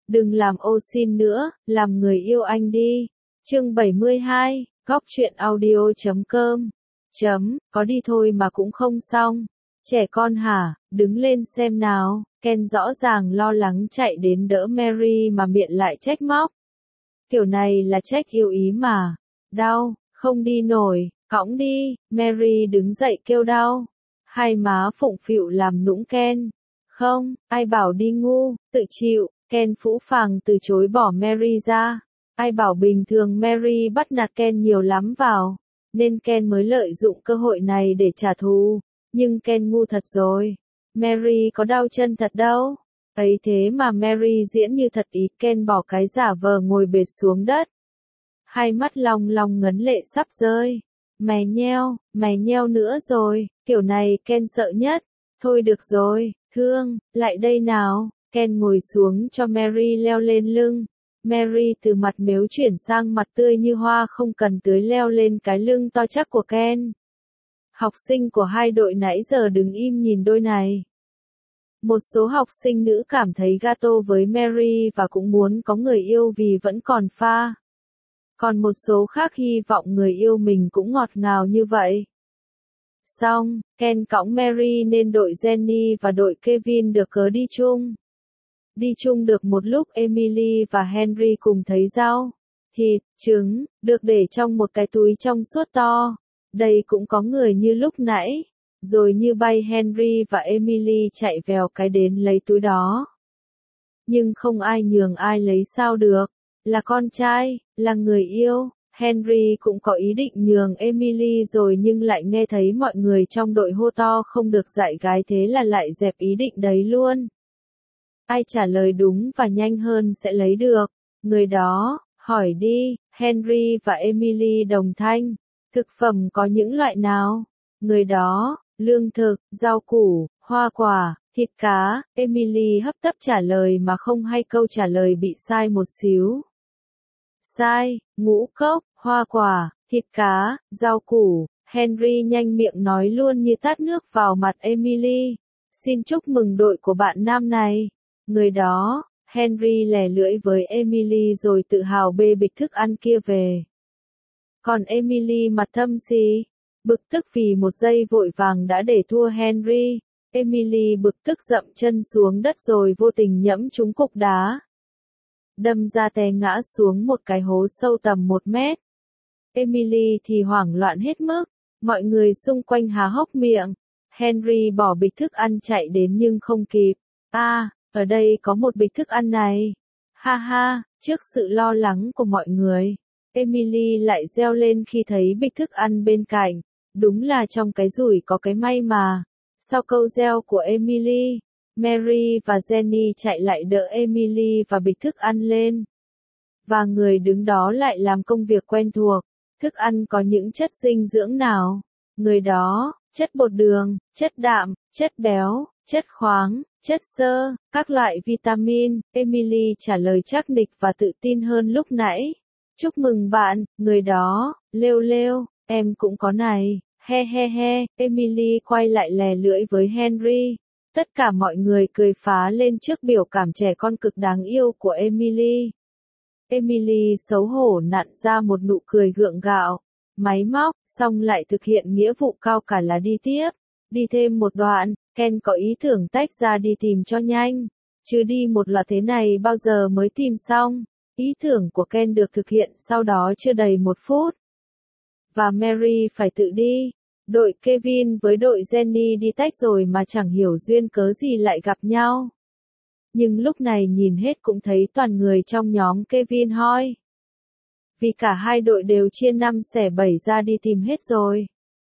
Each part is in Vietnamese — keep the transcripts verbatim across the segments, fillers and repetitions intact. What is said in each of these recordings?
Đừng làm ô xin nữa, làm người yêu anh đi. Chương bảy mươi hai, góc truyện audio chấm com. Chấm, có đi thôi mà cũng không xong. Trẻ con hả, đứng lên xem nào. Ken rõ ràng lo lắng chạy đến đỡ Mary mà miệng lại trách móc. Kiểu này là trách yêu ý mà. Đau, không đi nổi, cõng đi. Mary đứng dậy kêu đau. Hai má phụng phịu làm nũng Ken. Không, ai bảo đi ngu, tự chịu. Ken phũ phàng từ chối bỏ Mary ra. Ai bảo bình thường Mary bắt nạt Ken nhiều lắm vào, nên Ken mới lợi dụng cơ hội này để trả thù. Nhưng Ken ngu thật rồi. Mary có đau chân thật đâu. Ấy thế mà Mary diễn như thật ý. Ken bỏ cái giả vờ ngồi bệt xuống đất. Hai mắt long long ngấn lệ sắp rơi. Mày nheo, mày nheo nữa rồi. Kiểu này Ken sợ nhất. Thôi được rồi, thương, lại đây nào. Ken ngồi xuống cho Mary leo lên lưng. Mary từ mặt mếu chuyển sang mặt tươi như hoa, không cần tưới leo lên cái lưng to chắc của Ken. Học sinh của hai đội nãy giờ đứng im nhìn đôi này. Một số học sinh nữ cảm thấy gato với Mary và cũng muốn có người yêu vì vẫn còn pha. Còn một số khác hy vọng người yêu mình cũng ngọt ngào như vậy. Xong, Ken cõng Mary nên đội Jenny và đội Kevin được cớ đi chung. Đi chung được một lúc Emily và Henry cùng thấy rau, thịt, trứng, được để trong một cái túi trong suốt to. Đây cũng có người như lúc nãy. Rồi như bay Henry và Emily chạy vèo cái đến lấy túi đó. Nhưng không ai nhường ai lấy sao được. Là con trai, là người yêu. Henry cũng có ý định nhường Emily rồi nhưng lại nghe thấy mọi người trong đội hô to không được dạy gái, thế là lại dẹp ý định đấy luôn. Ai trả lời đúng và nhanh hơn sẽ lấy được. Người đó, hỏi đi. Henry và Emily đồng thanh. Thực phẩm có những loại nào? Người đó, lương thực, rau củ, hoa quả, thịt cá. Emily hấp tấp trả lời mà không hay câu trả lời bị sai một xíu. Sai, ngũ cốc, hoa quả, thịt cá, rau củ. Henry nhanh miệng nói luôn như tát nước vào mặt Emily. Xin chúc mừng đội của bạn nam này. Người đó, Henry lè lưỡi với Emily rồi tự hào bê bịch thức ăn kia về. Còn Emily mặt thâm xì, bực tức vì một giây vội vàng đã để thua Henry. Emily bực tức dậm chân xuống đất rồi vô tình nhẫm trúng cục đá. Đâm ra té ngã xuống một cái hố sâu tầm một mét. Emily thì hoảng loạn hết mức, mọi người xung quanh há hốc miệng. Henry bỏ bịch thức ăn chạy đến nhưng không kịp. À, ở đây có một bịch thức ăn này. Ha ha, trước sự lo lắng của mọi người, Emily lại reo lên khi thấy bịch thức ăn bên cạnh. Đúng là trong cái rủi có cái may mà. Sau câu reo của Emily, Mary và Jenny chạy lại đỡ Emily và bịch thức ăn lên. Và người đứng đó lại làm công việc quen thuộc. Thức ăn có những chất dinh dưỡng nào? Người đó, chất bột đường, chất đạm, chất béo, chất khoáng, chất xơ, các loại vitamin. Emily trả lời chắc nịch và tự tin hơn lúc nãy. Chúc mừng bạn, người đó, lêu lêu, em cũng có này, he he he. Emily quay lại lè lưỡi với Henry. Tất cả mọi người cười phá lên trước biểu cảm trẻ con cực đáng yêu của Emily. Emily xấu hổ nặn ra một nụ cười gượng gạo, máy móc, xong lại thực hiện nghĩa vụ cao cả là đi tiếp. Đi thêm một đoạn, Ken có ý tưởng tách ra đi tìm cho nhanh. Chứ đi một loạt thế này bao giờ mới tìm xong. Ý tưởng của Ken được thực hiện sau đó chưa đầy một phút. Và Mary phải tự đi. Đội Kevin với đội Jenny đi tách rồi mà chẳng hiểu duyên cớ gì lại gặp nhau. Nhưng lúc này nhìn hết cũng thấy toàn người trong nhóm Kevin hoi. Vì cả hai đội đều chia năm xẻ bảy ra đi tìm hết rồi.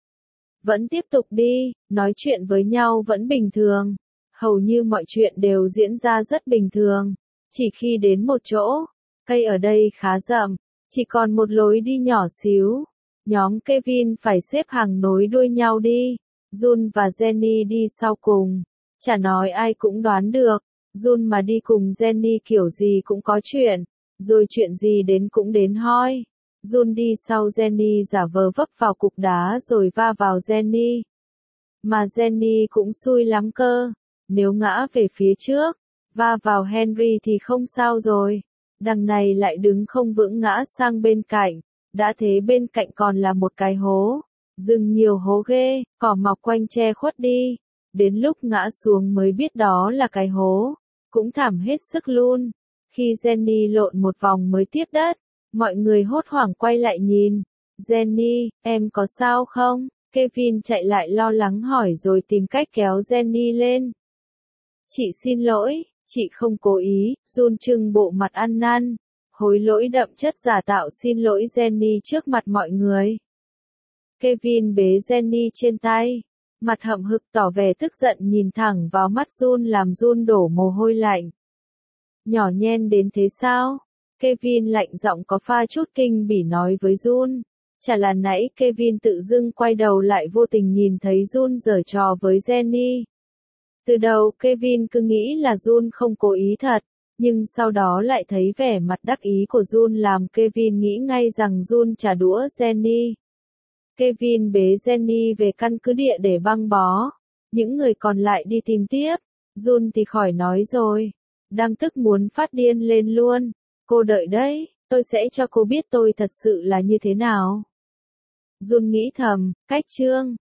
Vẫn tiếp tục đi, nói chuyện với nhau vẫn bình thường. Hầu như mọi chuyện đều diễn ra rất bình thường. Chỉ khi đến một chỗ, cây ở đây khá rậm, chỉ còn một lối đi nhỏ xíu. Nhóm Kevin phải xếp hàng nối đuôi nhau đi. Jun và Jenny đi sau cùng. Chả nói ai cũng đoán được. Jun mà đi cùng Jenny kiểu gì cũng có chuyện. Rồi chuyện gì đến cũng đến hoi. Jun đi sau Jenny giả vờ vấp vào cục đá rồi va vào Jenny. Mà Jenny cũng xui lắm cơ. Nếu ngã về phía trước, Va vào Henry thì không sao rồi. Đằng này lại đứng không vững ngã sang bên cạnh. Đã thế bên cạnh còn là một cái hố. Rừng nhiều hố ghê, cỏ mọc quanh che khuất đi. Đến lúc ngã xuống mới biết đó là cái hố. Cũng thảm hết sức luôn. Khi Jenny lộn một vòng mới tiếp đất, mọi người hốt hoảng quay lại nhìn. Jenny, em có sao không? Kevin chạy lại lo lắng hỏi rồi tìm cách kéo Jenny lên. Chị xin lỗi, chị không cố ý, Jun trưng bộ mặt ăn năn. Hối lỗi đậm chất giả tạo xin lỗi Jenny trước mặt mọi người. Kevin bế Jenny trên tay. Mặt hậm hực tỏ vẻ tức giận nhìn thẳng vào mắt Jun làm Jun đổ mồ hôi lạnh. Nhỏ nhen đến thế sao? Kevin lạnh giọng có pha chút kinh bỉ nói với Jun. Chả là nãy Kevin tự dưng quay đầu lại vô tình nhìn thấy Jun giở trò với Jenny. Từ đầu Kevin cứ nghĩ là Jun không cố ý thật, nhưng sau đó lại thấy vẻ mặt đắc ý của Jun làm Kevin nghĩ ngay rằng Jun trả đũa Jenny. Kevin bế Jenny về căn cứ địa để băng bó. Những người còn lại đi tìm tiếp. Jun thì khỏi nói rồi. Đang tức muốn phát điên lên luôn. Cô đợi đấy, tôi sẽ cho cô biết tôi thật sự là như thế nào. Jun nghĩ thầm, cách chương.